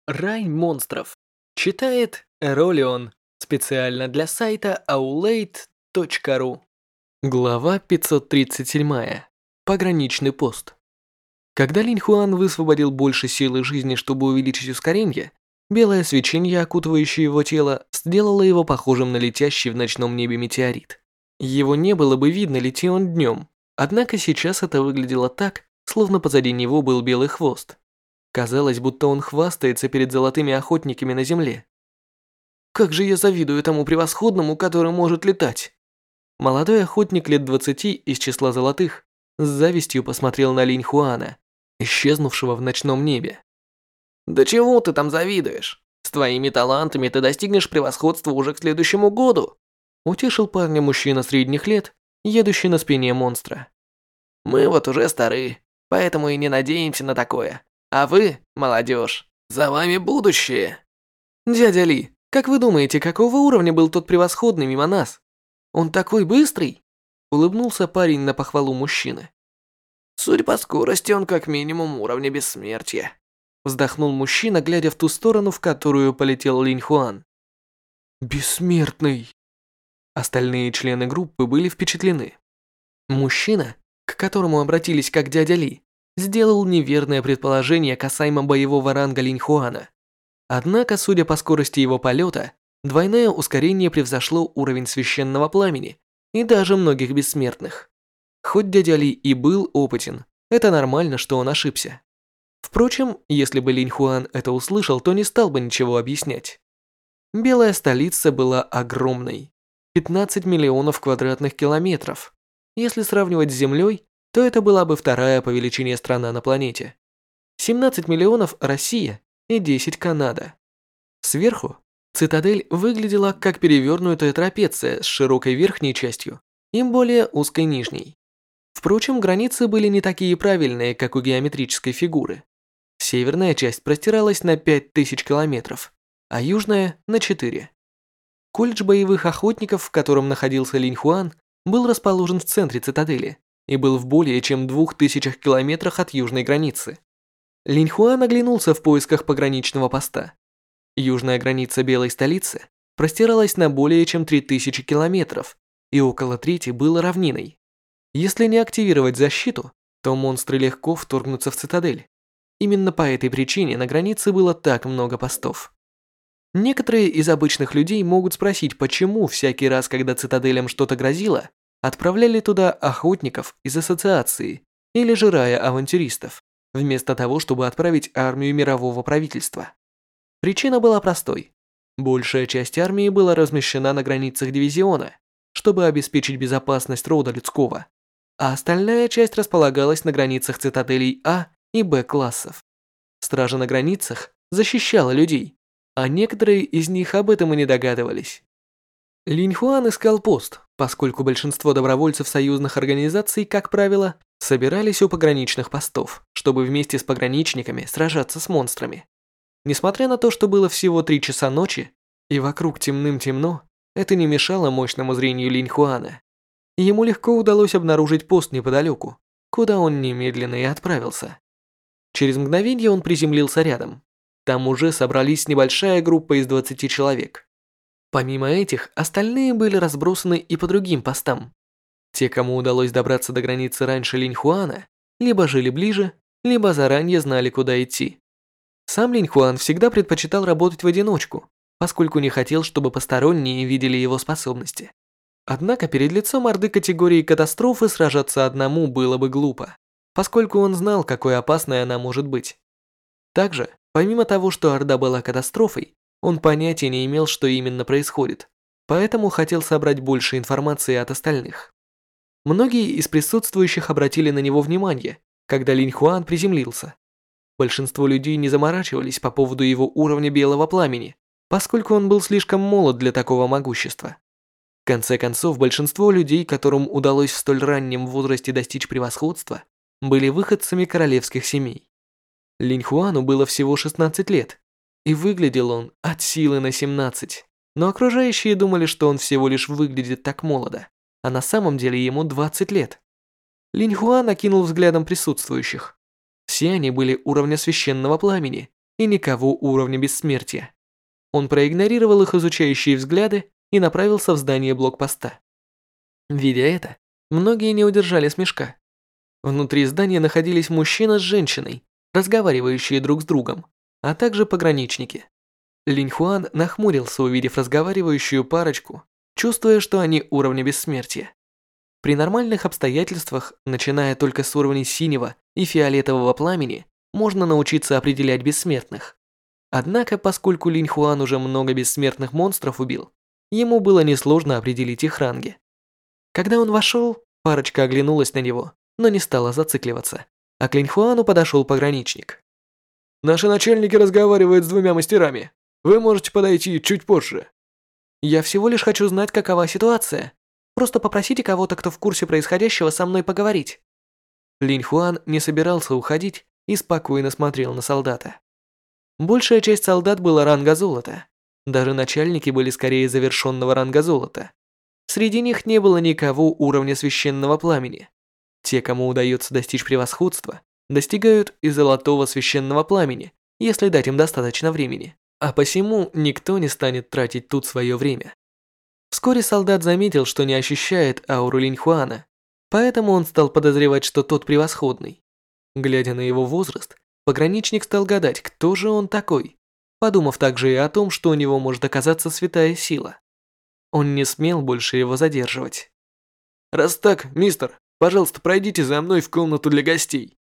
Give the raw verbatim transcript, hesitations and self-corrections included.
Рай монстров. Читает Эролион. Специально для сайта аулейт точка ру. Глава пятьсот тридцать семь. Пограничный пост. Когда Линь Хуан высвободил больше силы жизни, чтобы увеличить ускорение, белое свечение, окутывающее его тело, сделало его похожим на летящий в ночном небе метеорит. Его не было бы видно, лети он днем, однако сейчас это выглядело так, словно позади него был белый хвост. Казалось, будто он хвастается перед золотыми охотниками на земле. Как же я завидую тому превосходному, который может летать. Молодой охотник лет двадцати из числа золотых с завистью посмотрел на Линь Хуана, исчезнувшего в ночном небе. Да чего ты там завидуешь? С твоими талантами ты достигнешь превосходства уже к следующему году. Утешил парня мужчина средних лет, едущий на спине монстра. Мы вот уже стары, поэтому и не надеемся на такое. А вы, молодежь, за вами будущее. Дядя Ли, как вы думаете, какого уровня был тот превосходный мимо нас? Он такой быстрый? Улыбнулся парень на похвалу мужчины. Судя по скорости, он как минимум уровня бессмертия. Вздохнул мужчина, глядя в ту сторону, в которую полетел Линь Хуан. Бессмертный. Остальные члены группы были впечатлены. Мужчина, к которому обратились как дядя Ли, сделал неверное предположение касаемо боевого ранга Линь Хуана. Однако, судя по скорости его полета, двойное ускорение превзошло уровень священного пламени и даже многих бессмертных. Хоть дядя Ли и был опытен, это нормально, что он ошибся. Впрочем, если бы Линь Хуан это услышал, то не стал бы ничего объяснять. Белая столица была огромной. пятнадцать миллионов квадратных километров. Если сравнивать с Землей, то это была бы вторая по величине страна на планете. семнадцать миллионов Россия и десять Канада. Сверху цитадель выглядела как перевернутая трапеция с широкой верхней частью и более узкой нижней. Впрочем, границы были не такие правильные, как у геометрической фигуры. Северная часть простиралась на пять тысяч километров, а южная – на четыре. Колледж боевых охотников, в котором находился Линь Хуан, был расположен в центре цитадели и был в более чем двух тысячах километрах от южной границы. Линь Хуан оглянулся в поисках пограничного поста. Южная граница Белой столицы простиралась на более чем три тысячи километров, и около трети было равниной. Если не активировать защиту, то монстры легко вторгнутся в цитадель. Именно по этой причине на границе было так много постов. Некоторые из обычных людей могут спросить, почему всякий раз, когда цитаделям что-то грозило, отправляли туда охотников из ассоциации или же рая авантюристов, вместо того, чтобы отправить армию мирового правительства. Причина была простой. Большая часть армии была размещена на границах дивизиона, чтобы обеспечить безопасность рода людского, а остальная часть располагалась на границах цитаделей А и Б классов. Стража на границах защищала людей, а некоторые из них об этом и не догадывались. Линь Хуан искал пост, поскольку большинство добровольцев союзных организаций, как правило, собирались у пограничных постов, чтобы вместе с пограничниками сражаться с монстрами. Несмотря на то, что было всего три часа ночи, и вокруг темным-темно, это не мешало мощному зрению Линь Хуана. Ему легко удалось обнаружить пост неподалеку, куда он немедленно и отправился. Через мгновение он приземлился рядом. Там уже собрались небольшая группа из двадцати человек. Помимо этих, остальные были разбросаны и по другим постам. Те, кому удалось добраться до границы раньше Линь Хуана, либо жили ближе, либо заранее знали, куда идти. Сам Линь Хуан всегда предпочитал работать в одиночку, поскольку не хотел, чтобы посторонние видели его способности. Однако перед лицом орды категории катастрофы сражаться одному было бы глупо, поскольку он знал, какой опасной она может быть. Также, помимо того, что орда была катастрофой, он понятия не имел, что именно происходит, поэтому хотел собрать больше информации от остальных. Многие из присутствующих обратили на него внимание, когда Линь Хуан приземлился. Большинство людей не заморачивались по поводу его уровня белого пламени, поскольку он был слишком молод для такого могущества. В конце концов, большинство людей, которым удалось в столь раннем возрасте достичь превосходства, были выходцами королевских семей. Линь Хуану было всего шестнадцать лет, и выглядел он от силы на семнадцать, но окружающие думали, что он всего лишь выглядит так молодо, а на самом деле ему двадцать лет. Линь Хуан окинул взглядом присутствующих. Все они были уровня священного пламени и никого уровня бессмертия. Он проигнорировал их изучающие взгляды и направился в здание блокпоста. Видя это, многие не удержали смешка. Внутри здания находились мужчина с женщиной, разговаривающие друг с другом, а также пограничники. Линь Хуан нахмурился, увидев разговаривающую парочку, чувствуя, что они уровня бессмертия. При нормальных обстоятельствах, начиная только с уровней синего и фиолетового пламени, можно научиться определять бессмертных. Однако, поскольку Линь Хуан уже много бессмертных монстров убил, ему было несложно определить их ранги. Когда он вошел, парочка оглянулась на него, но не стала зацикливаться, а к Линь Хуану подошел пограничник. «Наши начальники разговаривают с двумя мастерами. Вы можете подойти чуть позже». «Я всего лишь хочу знать, какова ситуация. Просто попросите кого-то, кто в курсе происходящего, со мной поговорить». Линь Хуан не собирался уходить и спокойно смотрел на солдата. Большая часть солдат была ранга золота. Даже начальники были скорее завершенного ранга золота. Среди них не было никого уровня священного пламени. Те, кому удается достичь превосходства, достигают и золотого священного пламени, если дать им достаточно времени. А посему никто не станет тратить тут свое время. Вскоре солдат заметил, что не ощущает ауру Линь Хуана, поэтому он стал подозревать, что тот превосходный. Глядя на его возраст, пограничник стал гадать, кто же он такой, подумав также и о том, что у него может оказаться святая сила. Он не смел больше его задерживать. «Раз так, мистер, пожалуйста, пройдите за мной в комнату для гостей».